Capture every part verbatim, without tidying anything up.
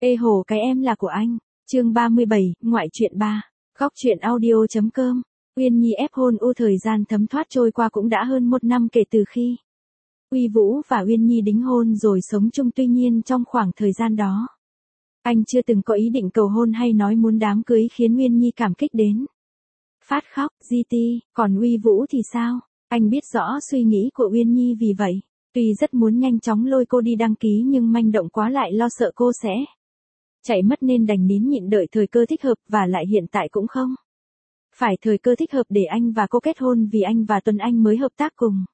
Ê hồ cái em là của anh. Chương ba mươi bảy, ngoại truyện ba. Góc truyện audio.com. Uyên Nhi ép hôn u thời gian thấm thoát trôi qua cũng đã hơn một năm kể từ khi Uy Vũ và Uyên Nhi đính hôn rồi sống chung, tuy nhiên trong khoảng thời gian đó, anh chưa từng có ý định cầu hôn hay nói muốn đám cưới, khiến Uyên Nhi cảm kích đến phát khóc. giê tê, còn Uy Vũ thì sao? Anh biết rõ suy nghĩ của Uyên Nhi, vì vậy, tuy rất muốn nhanh chóng lôi cô đi đăng ký nhưng manh động quá lại lo sợ cô sẽ chạy mất nên đành nín nhịn đợi thời cơ thích hợp, và lại hiện tại cũng không phải thời cơ thích hợp để anh và cô kết hôn, vì anh và Tuấn Anh mới hợp tác cùng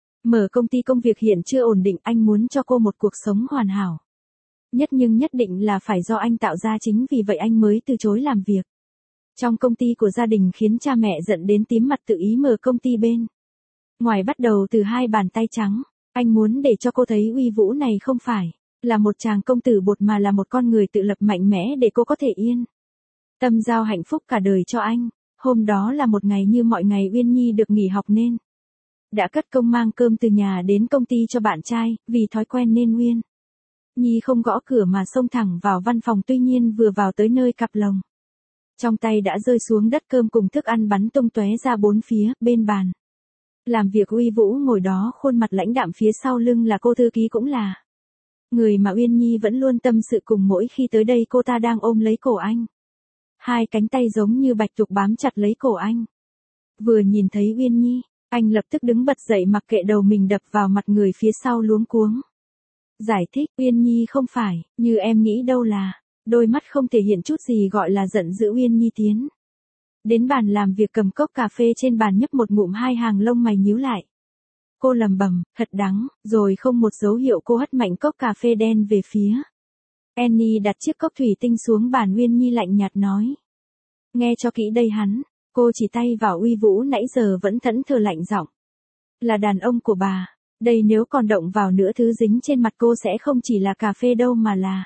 mở công ty, công việc hiện chưa ổn định, anh muốn cho cô một cuộc sống hoàn hảo nhất, nhưng nhất định là phải do anh tạo ra, chính vì vậy anh mới từ chối làm việc trong công ty của gia đình, khiến cha mẹ giận đến tím mặt, tự ý mở công ty bên ngoài bắt đầu từ hai bàn tay trắng. Anh muốn để cho cô thấy Uy Vũ này không phải là một chàng công tử bột mà là một con người tự lập mạnh mẽ, để cô có thể yên tâm giao hạnh phúc cả đời cho anh. Hôm đó là một ngày như mọi ngày, Uyên Nhi được nghỉ học nên đã cất công mang cơm từ nhà đến công ty cho bạn trai, vì thói quen nên Uyên Nhi không gõ cửa mà xông thẳng vào văn phòng, tuy nhiên vừa vào tới nơi, cặp lồng trong tay đã rơi xuống đất, cơm cùng thức ăn bắn tung tóe ra bốn phía. Bên bàn làm việc Uy Vũ ngồi đó, khuôn mặt lãnh đạm, phía sau lưng là cô thư ký, cũng là người mà Uyên Nhi vẫn luôn tâm sự cùng. Mỗi khi tới đây, cô ta đang ôm lấy cổ anh, hai cánh tay giống như bạch tuộc bám chặt lấy cổ anh. Vừa nhìn thấy Uyên Nhi, anh lập tức đứng bật dậy, mặc kệ đầu mình đập vào mặt người phía sau, luống cuống giải thích: Uyên Nhi không phải như em nghĩ đâu. Là đôi mắt không thể hiện chút gì gọi là giận dữ, Uyên Nhi tiến đến bàn làm việc, cầm cốc cà phê trên bàn nhấp một ngụm, hai hàng lông mày nhíu lại. Cô lầm bầm, thật đắng, rồi không một dấu hiệu, cô hất mạnh cốc cà phê đen về phía Annie, đặt chiếc cốc thủy tinh xuống bàn. Uyên Nhi lạnh nhạt nói: nghe cho kỹ đây. Hắn, cô chỉ tay vào Uy Vũ nãy giờ vẫn thẫn thờ, lạnh giọng: là đàn ông của bà. Đây nếu còn động vào nữa, thứ dính trên mặt cô sẽ không chỉ là cà phê đâu mà là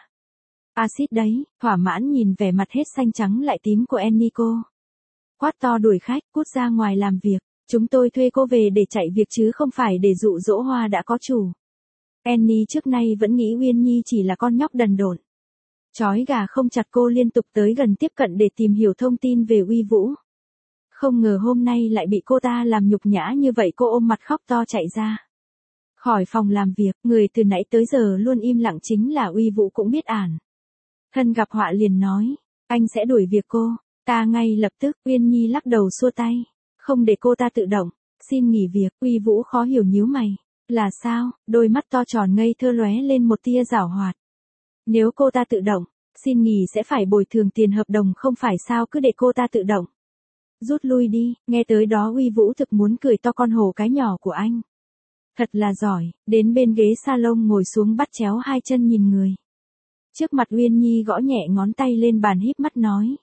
axit đấy. Thỏa mãn nhìn vẻ mặt hết xanh trắng lại tím của Annie, cô quát to: đuổi khách, cút ra ngoài làm việc. Chúng tôi thuê cô về để chạy việc chứ không phải để dụ dỗ hoa đã có chủ. Annie trước nay vẫn nghĩ Uyên Nhi chỉ là con nhóc đần độn, chói gà không chặt. Cô liên tục tới gần, tiếp cận để tìm hiểu thông tin về Uy Vũ. Không ngờ hôm nay lại bị cô ta làm nhục nhã như vậy. Cô ôm mặt khóc to chạy ra khỏi phòng làm việc. Người từ nãy tới giờ luôn im lặng chính là Uy Vũ, cũng biết ản thân gặp họa, liền nói: anh sẽ đuổi việc cô ta ngay lập tức. Uyên Nhi lắc đầu xua tay, không để cô ta tự động xin nghỉ việc. Uy Vũ khó hiểu nhíu mày: là sao? Đôi mắt to tròn ngây thơ lóe lên một tia giảo hoạt. Nếu cô ta tự động xin nghỉ sẽ phải bồi thường tiền hợp đồng, không phải sao? Cứ để cô ta tự động rút lui đi. Nghe tới đó, Uy Vũ thực muốn cười to: con hổ cái nhỏ của anh thật là giỏi. Đến bên ghế salon ngồi xuống, bắt chéo hai chân nhìn người trước mặt. Uyên Nhi gõ nhẹ ngón tay lên bàn, híp mắt nói: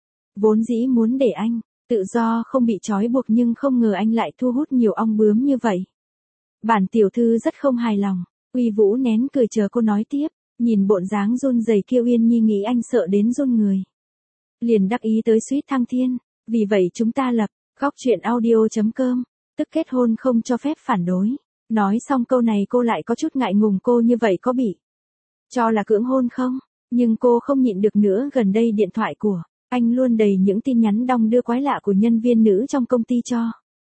vốn dĩ muốn để anh tự do, không bị trói buộc, nhưng không ngờ anh lại thu hút nhiều ong bướm như vậy. Bản tiểu thư rất không hài lòng. Uy Vũ nén cười chờ cô nói tiếp. Nhìn bộn dáng run rẩy kia, Uyên Nhi nghĩ anh sợ đến run người, liền đắc ý tới suýt thăng thiên. Vì vậy chúng ta lập góc truyện audio.com, tức kết hôn không cho phép phản đối. Nói xong câu này, cô lại có chút ngại ngùng. Cô như vậy có bị cho là cưỡng hôn không? Nhưng cô không nhịn được nữa. Gần đây điện thoại của anh luôn đầy những tin nhắn đong đưa quái lạ của nhân viên nữ trong công ty cho.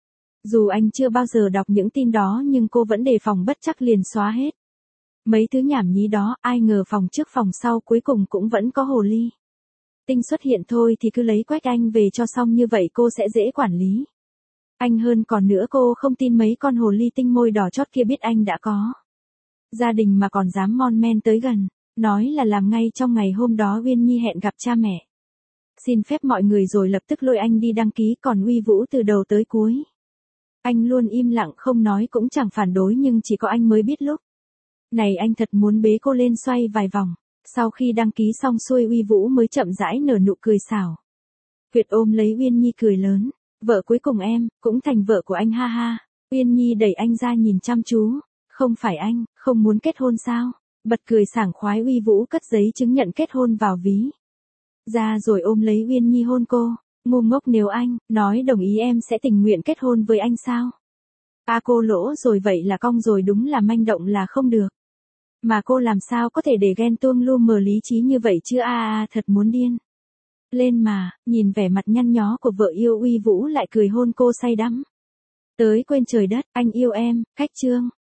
Dù anh chưa bao giờ đọc những tin đó, nhưng cô vẫn đề phòng bất chắc liền xóa hết mấy thứ nhảm nhí đó. Ai ngờ phòng trước phòng sau cuối cùng cũng vẫn có hồ ly tinh xuất hiện. Thôi thì cứ lấy quách anh về cho xong, như vậy cô sẽ dễ quản lý anh hơn. Còn nữa, cô không tin mấy con hồ ly tinh môi đỏ chót kia biết anh đã có gia đình mà còn dám mon men tới gần, nói là làm ngay trong ngày hôm đó. Uyên Nhi hẹn gặp cha mẹ, xin phép mọi người, rồi lập tức lôi anh đi đăng ký. Còn Uy Vũ từ đầu tới cuối, anh luôn im lặng không nói, cũng chẳng phản đối, nhưng chỉ có anh mới biết lúc này anh thật muốn bế cô lên xoay vài vòng. Sau khi đăng ký xong xuôi, Uy Vũ mới chậm rãi nở nụ cười xảo quyệt, ôm lấy Uyên Nhi cười lớn: vợ cuối cùng em cũng thành vợ của anh, ha ha. Uyên Nhi đẩy anh ra nhìn chăm chú: không phải anh không muốn kết hôn sao? Bật cười sảng khoái. Uy Vũ cất giấy chứng nhận kết hôn vào ví ra rồi ôm lấy Uyên Nhi hôn cô: ngu ngốc, nếu anh nói đồng ý em sẽ tình nguyện kết hôn với anh sao? À, cô lỗ rồi, vậy là cong rồi, đúng là manh động là không được. Mà cô làm sao có thể để ghen tuông lu mờ lý trí như vậy chứ a a à, thật muốn điên. Lên mà, nhìn vẻ mặt nhăn nhó của vợ yêu Uy Vũ lại cười hôn cô say đắm. Tới quên trời đất, anh yêu em, khách trương.